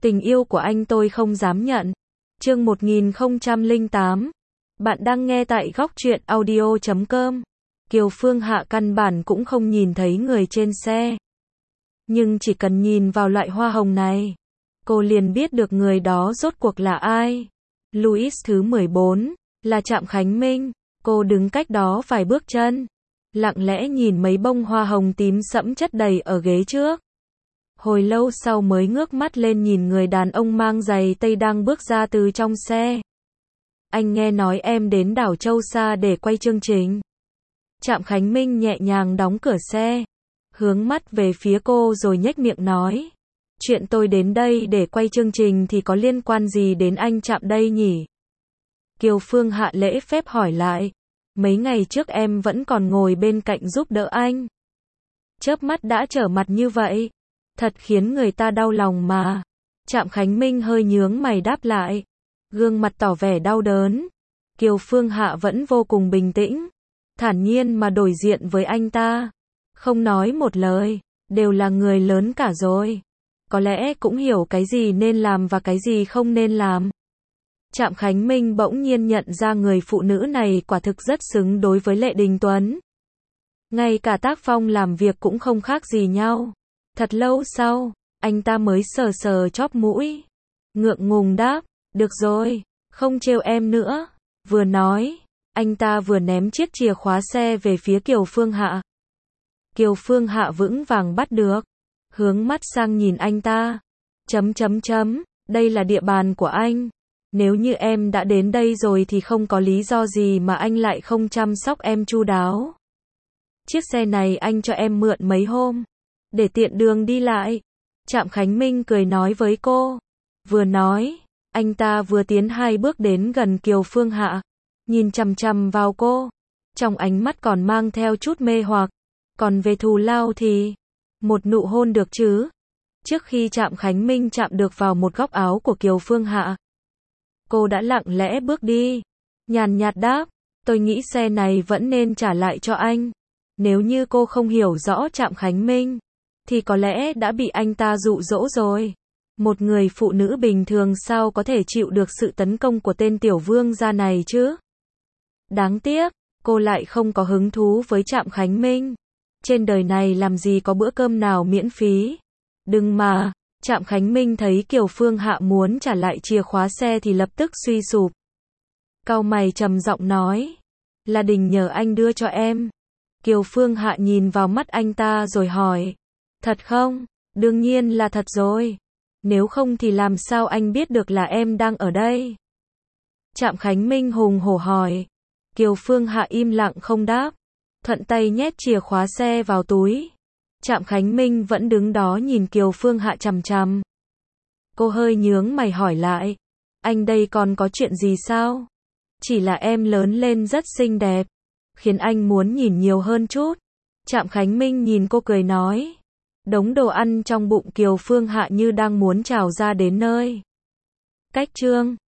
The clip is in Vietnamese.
Tình yêu của anh tôi không dám nhận. Chương 1008. Bạn đang nghe tại góc truyện audio.com. Kiều Phương Hạ căn bản cũng không nhìn thấy người trên xe. Nhưng chỉ cần nhìn vào loại hoa hồng này, cô liền biết được người đó rốt cuộc là ai. Louis thứ 14, là Trạm Khánh Minh. Cô đứng cách đó vài bước chân, lặng lẽ nhìn mấy bông hoa hồng tím sẫm chất đầy ở ghế trước. Hồi lâu sau mới ngước mắt lên nhìn người đàn ông mang giày tây đang bước ra từ trong xe. Anh nghe nói em đến đảo Châu Sa để quay chương trình. Trạm Khánh Minh nhẹ nhàng đóng cửa xe, hướng mắt về phía cô rồi nhếch miệng nói. Chuyện tôi đến đây để quay chương trình thì có liên quan gì đến anh Trạm đây nhỉ? Kiều Phương Hạ lễ phép hỏi lại. Mấy ngày trước em vẫn còn ngồi bên cạnh giúp đỡ anh. Chớp mắt đã trở mặt như vậy. Thật khiến người ta đau lòng mà. Trạm Khánh Minh hơi nhướng mày đáp lại. Gương mặt tỏ vẻ đau đớn. Kiều Phương Hạ vẫn vô cùng bình tĩnh, thản nhiên mà đối diện với anh ta. Không nói một lời, đều là người lớn cả rồi. Có lẽ cũng hiểu cái gì nên làm và cái gì không nên làm. Trạm Khánh Minh bỗng nhiên nhận ra người phụ nữ này quả thực rất xứng đối với Lệ Đình Tuấn. Ngay cả tác phong làm việc cũng không khác gì nhau. Thật lâu sau, anh ta mới sờ sờ chóp mũi, ngượng ngùng đáp, được rồi, không trêu em nữa. Vừa nói, anh ta vừa ném chiếc chìa khóa xe về phía Kiều Phương Hạ. Kiều Phương Hạ vững vàng bắt được, hướng mắt sang nhìn anh ta. Đây là địa bàn của anh. Nếu như em đã đến đây rồi thì không có lý do gì mà anh lại không chăm sóc em chu đáo. Chiếc xe này anh cho em mượn mấy hôm, để tiện đường đi lại. Trạm Khánh Minh cười nói với cô. Vừa nói, anh ta vừa tiến 2 bước đến gần Kiều Phương Hạ, nhìn chằm chằm vào cô, trong ánh mắt còn mang theo chút mê hoặc. Còn về thù lao thì, một nụ hôn được chứ? Trước khi Trạm Khánh Minh chạm được vào một góc áo của Kiều Phương Hạ, cô đã lặng lẽ bước đi, nhàn nhạt đáp, tôi nghĩ xe này vẫn nên trả lại cho anh. Nếu như cô không hiểu rõ Trạm Khánh Minh, thì có lẽ đã bị anh ta dụ dỗ rồi. Một người phụ nữ bình thường sao có thể chịu được sự tấn công của tên tiểu vương gia này chứ? Đáng tiếc, cô lại không có hứng thú với Trạm Khánh Minh. Trên đời này làm gì có bữa cơm nào miễn phí. Đừng mà, Trạm Khánh Minh thấy Kiều Phương Hạ muốn trả lại chìa khóa xe thì lập tức suy sụp. Cau mày trầm giọng nói, là Đình nhờ anh đưa cho em. Kiều Phương Hạ nhìn vào mắt anh ta rồi hỏi, thật không? Đương nhiên là thật rồi. Nếu không thì làm sao anh biết được là em đang ở đây? Trạm Khánh Minh hùng hổ hỏi. Kiều Phương Hạ im lặng không đáp, thuận tay nhét chìa khóa xe vào túi. Trạm Khánh Minh vẫn đứng đó nhìn Kiều Phương Hạ chằm chằm. Cô hơi nhướng mày hỏi lại, anh đây còn có chuyện gì sao? Chỉ là em lớn lên rất xinh đẹp, khiến anh muốn nhìn nhiều hơn chút. Trạm Khánh Minh nhìn cô cười nói. Đống đồ ăn trong bụng Kiều Phương Hạ như đang muốn trào ra đến nơi. Cách chương